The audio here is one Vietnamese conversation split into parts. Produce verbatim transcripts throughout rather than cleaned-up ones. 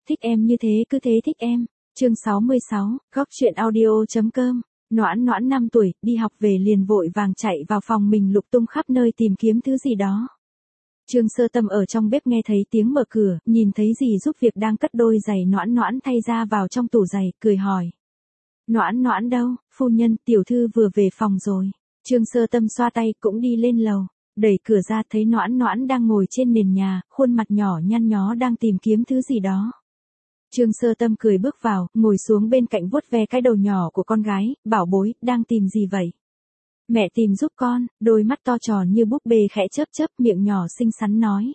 Thích em như thế cứ thế thích em. Chương sáu mươi sáu, góc truyện audio.com. Noãn Noãn năm tuổi, đi học về liền vội vàng chạy vào phòng mình lục tung khắp nơi tìm kiếm thứ gì đó. Trương Sơ Tâm ở trong bếp nghe thấy tiếng mở cửa, nhìn thấy dì giúp việc đang cất đôi giày Noãn Noãn thay ra vào trong tủ giày, cười hỏi. Noãn Noãn đâu, phu nhân, tiểu thư vừa về phòng rồi. Trương Sơ Tâm xoa tay cũng đi lên lầu, đẩy cửa ra thấy Noãn Noãn đang ngồi trên nền nhà, khuôn mặt nhỏ nhăn nhó đang tìm kiếm thứ gì đó. Trương Sơ Tâm cười bước vào, ngồi xuống bên cạnh vuốt ve cái đầu nhỏ của con gái, bảo bối, đang tìm gì vậy? Mẹ tìm giúp con, đôi mắt to tròn như búp bê khẽ chớp chớp, miệng nhỏ xinh xắn nói.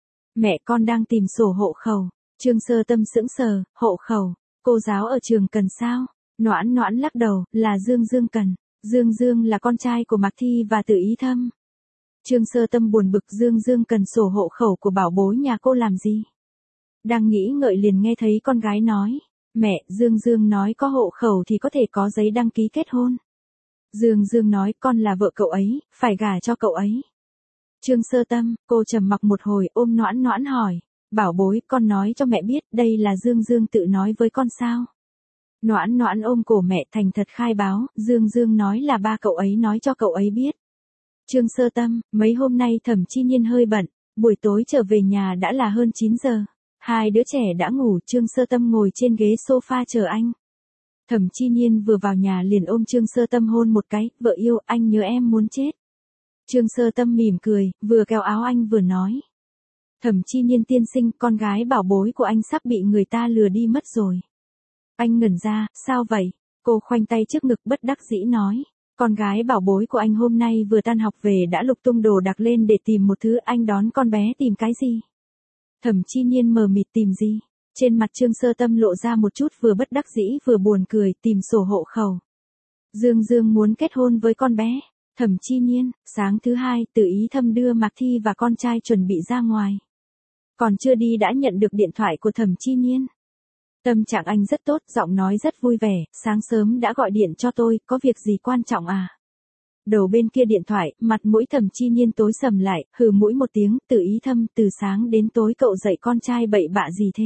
Mẹ con đang tìm sổ hộ khẩu. Trương Sơ Tâm sững sờ, hộ khẩu, cô giáo ở trường Cần sao? Noãn Noãn lắc đầu, là Dương Dương Cần. Dương Dương là con trai của Mạc Thi và Từ Ý Thâm. Trương Sơ Tâm buồn bực, Dương Dương cần sổ hộ khẩu của bảo bối nhà cô làm gì? Đang nghĩ ngợi liền nghe thấy con gái nói, mẹ, Dương Dương nói có hộ khẩu thì có thể có giấy đăng ký kết hôn. Dương Dương nói con là vợ cậu ấy, phải gả cho cậu ấy. Trương Sơ Tâm, cô trầm mặc một hồi ôm Noãn Noãn hỏi, bảo bối, con nói cho mẹ biết đây là Dương Dương tự nói với con sao? Noãn Noãn ôm cổ mẹ thành thật khai báo, Dương Dương nói là ba cậu ấy nói cho cậu ấy biết. Trương Sơ Tâm, mấy hôm nay Thẩm Chi Nhiên hơi bận, buổi tối trở về nhà đã là hơn chín giờ. Hai đứa trẻ đã ngủ, Trương Sơ Tâm ngồi trên ghế sofa chờ anh. Thẩm Chi Nhiên vừa vào nhà liền ôm Trương Sơ Tâm hôn một cái, vợ yêu, anh nhớ em muốn chết. Trương Sơ Tâm mỉm cười, vừa kéo áo anh vừa nói. Thẩm Chi Nhiên tiên sinh, con gái bảo bối của anh sắp bị người ta lừa đi mất rồi. Anh ngẩn ra, sao vậy? Cô khoanh tay trước ngực bất đắc dĩ nói. Con gái bảo bối của anh hôm nay vừa tan học về đã lục tung đồ đạc lên để tìm một thứ, anh đón con bé tìm cái gì? Thẩm Chi Nhiên mờ mịt tìm gì? Trên mặt Trương Sơ Tâm lộ ra một chút vừa bất đắc dĩ vừa buồn cười, tìm sổ hộ khẩu. Dương Dương muốn kết hôn với con bé. Thẩm Chi Nhiên, sáng thứ hai, Từ Ý Thâm đưa Mạc Thi và con trai chuẩn bị ra ngoài. Còn chưa đi đã nhận được điện thoại của Thẩm Chi Nhiên. Tâm trạng anh rất tốt, giọng nói rất vui vẻ, sáng sớm đã gọi điện cho tôi, có việc gì quan trọng à? Đầu bên kia điện thoại, mặt mũi Thẩm Chi Nhiên tối sầm lại, hừ mũi một tiếng, Từ Ý Thâm, từ sáng đến tối cậu dạy con trai bậy bạ gì thế?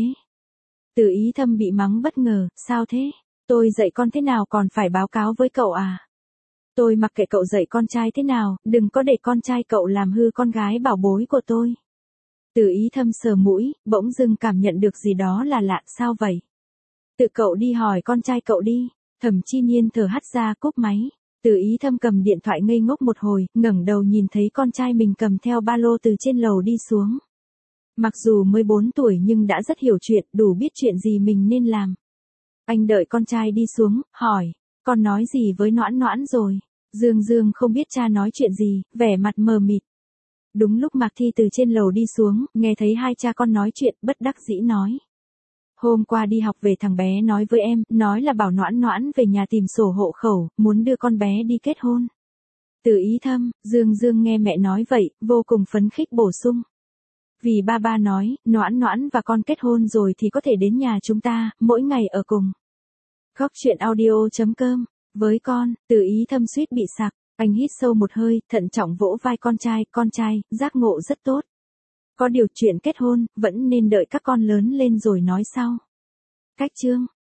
Từ Ý Thâm bị mắng bất ngờ, sao thế? Tôi dạy con thế nào còn phải báo cáo với cậu à? Tôi mặc kệ cậu dạy con trai thế nào, đừng có để con trai cậu làm hư con gái bảo bối của tôi. Từ Ý Thâm sờ mũi, bỗng dưng cảm nhận được gì đó là lạ, sao vậy? Tự cậu đi hỏi con trai cậu đi. Thẩm Chi Nhiên thở hắt ra cúp máy. Từ Ý Thâm cầm điện thoại ngây ngốc một hồi, ngẩng đầu nhìn thấy con trai mình cầm theo ba lô từ trên lầu đi xuống. Mặc dù mới bốn tuổi nhưng đã rất hiểu chuyện, đủ biết chuyện gì mình nên làm. Anh đợi con trai đi xuống, hỏi, con nói gì với Noãn Noãn rồi? Dương Dương không biết cha nói chuyện gì, vẻ mặt mờ mịt. Đúng lúc Mạc Thi từ trên lầu đi xuống, nghe thấy hai cha con nói chuyện, bất đắc dĩ nói. Hôm qua đi học về thằng bé nói với em, nói là bảo Noãn Noãn về nhà tìm sổ hộ khẩu, muốn đưa con bé đi kết hôn. Từ Ý Thâm, Dương Dương nghe mẹ nói vậy, vô cùng phấn khích bổ sung. Vì ba ba nói, Noãn Noãn và con kết hôn rồi thì có thể đến nhà chúng ta, mỗi ngày ở cùng. Góc truyện audio.com, với con, Từ Ý Thâm suýt bị sặc, anh hít sâu một hơi, thận trọng vỗ vai con trai, con trai, giác ngộ rất tốt. Có điều chuyện kết hôn, vẫn nên đợi các con lớn lên rồi nói sau. Cách chương.